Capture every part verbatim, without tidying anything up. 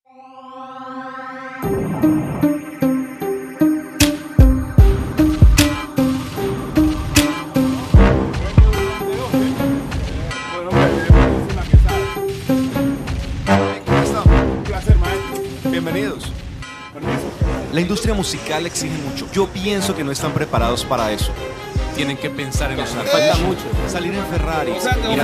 Bienvenidos. La industria musical exige mucho. Yo pienso que no están preparados para eso. Tienen que pensar en los artistas. Falta mucho. Salir en Ferrari. Ir a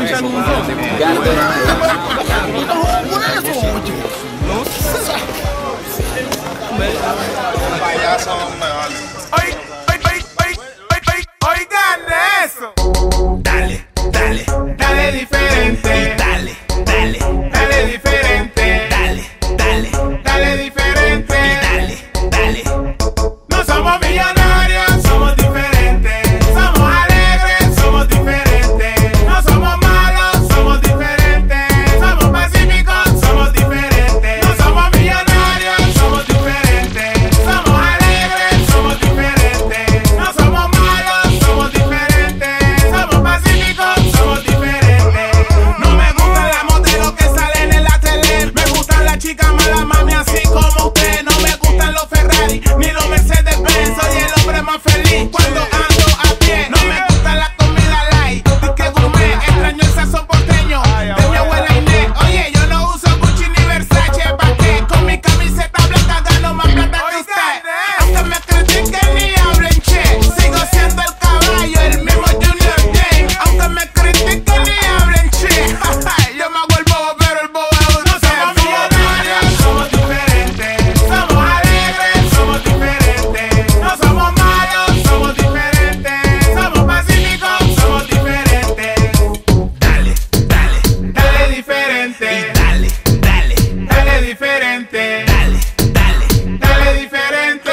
Oigan eso. Dale, dale, dale diferente. Dale, dale, dale diferente. Dale, dale, dale diferente. Dale, dale. No somos millonarios, somos diferentes. Somos alegres, somos diferentes. No somos malos, somos diferentes. Somos pacíficos, somos diferentes. No somos millonarios, somos diferentes. Somos alegres, somos diferentes. No somos malos, somos diferentes. Somos pacíficos, somos diferentes. No me gustan las modelos que salen en la tele. Me gustan las chicas malas, mami, así como usted. No me gustan los Ferrari ni los Mercedes-Benz. Soy el hombre más feliz cuando ando a pie. No me gusta la comida light, que gourmet. Extraño el sazón porteño de mi abuela Inés. Oye, yo no uso Gucci ni Versace. ¿Pa' qué? Con mi camiseta blanca gano más plata que usted. Aunque me critiquen y hablen, che, sigo siendo el caballo, el mismo Junior James. Aunque me critiquen y hablen, che, yo me hago el bobo, pero el bobo es usted. No somos millonarios, somos diferentes. Somos alegres, somos diferentes. No somos malos, somos diferentes. Somos pacíficos, somos diferentes. Dale, dale, dale diferente. Dale, dale, dale diferente. Dale, dale, dale diferente.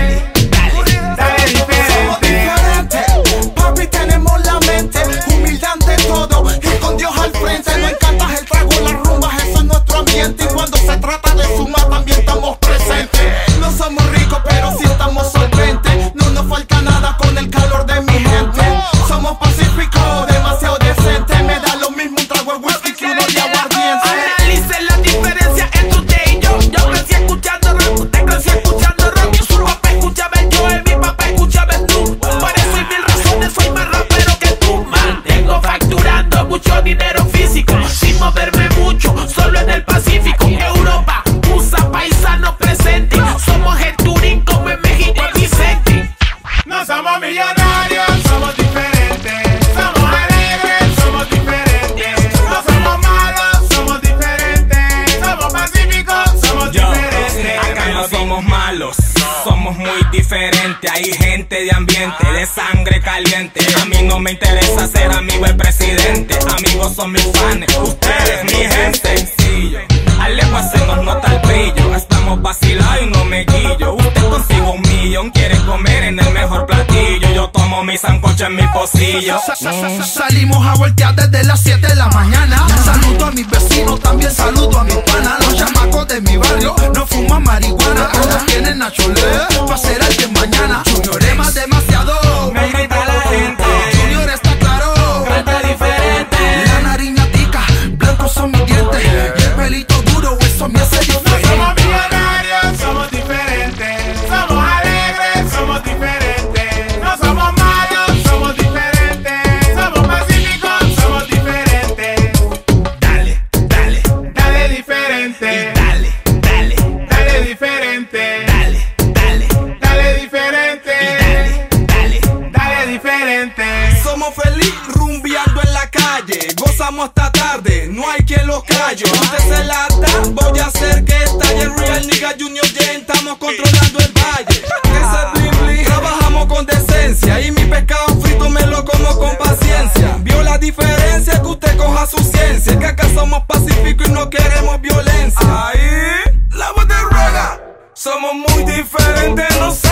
Dale, dale Somos diferente. diferentes, papi, tenemos la mente humilde ante todo y con Dios al frente. No encantas el trago, las rumbas, eso es nuestro ambiente. Y cuando se trata de sumar también estamos presentes. No somos ricos, pero sí estamos solventes. No nos falta nada con el calor de mi gente. Somos pacíficos, demasiado decentes. Me da lo mismo un trago de whisky que uno de aguardiente. Analicen la diferencia entre usted y yo. Yo crecí escuchando rock, usted creció escuchando rock. Su papá escuchaba el Joel, mi papá escuchaba el tú. Por eso y mil razones soy más rapero que tú. Mantengo facturando mucho dinero físico, sin moverme mucho, solo en el Pacífico. Europa, U S A, paisanos presentes. Somos el Turín como en México el Vicente. No somos millonarios, somos diferentes. Somos alegres, somos diferentes. No somos malos, somos diferentes. Somos pacíficos, somos Yo, diferentes. acá no somos malos, somos muy diferentes. Hay gente de ambiente, de sangre caliente. A mí no me interesa ser amigo del presidente. Amigos son mis fans, ustedes mi gente. Sencillo, al lejos se nos nota el brillo. Estamos vacilados y no me guillo. Usted consigo un millón, quiere comer en el mejor platillo. Yo tomo mi sancocho en mi pocillo. Salimos a voltear desde las siete de la mañana. Saludo a mis vecinos, también saludo a mis panas. Los chamacos de mi barrio no fuman marihuana. Todos tienen nacholé pa' ser alguien mañana. Junior es más demasiado, Me grita la gente, Junior está claro. trata diferente. La nariñatica, blancos son mis dientes. Y el pelito duro, eso me hace No somos diferente. millonarios, somos diferentes. Somos alegres, somos diferentes. No somos malos, somos diferentes. Somos pacíficos, somos diferentes. Dale, dale, dale diferente. Dale, dale, dale diferente. Dale, dale, dale diferente. Dale, dale, dale diferente. Somos feliz rumbeando en la calle. Gozamos hasta tarde, no hay quien los calle. Usted se la da, voy a hacer que estalle. Real nigga Junior Jane, estamos controlando el valle. Ese bling bling, trabajamos con decencia. Y mi pescado frito me lo como con paciencia. Vio la diferencia, que usted coja su ciencia. Que acá somos pacíficos y no queremos violencia. Ahí, la voz de ruega. Somos muy diferentes, no sé.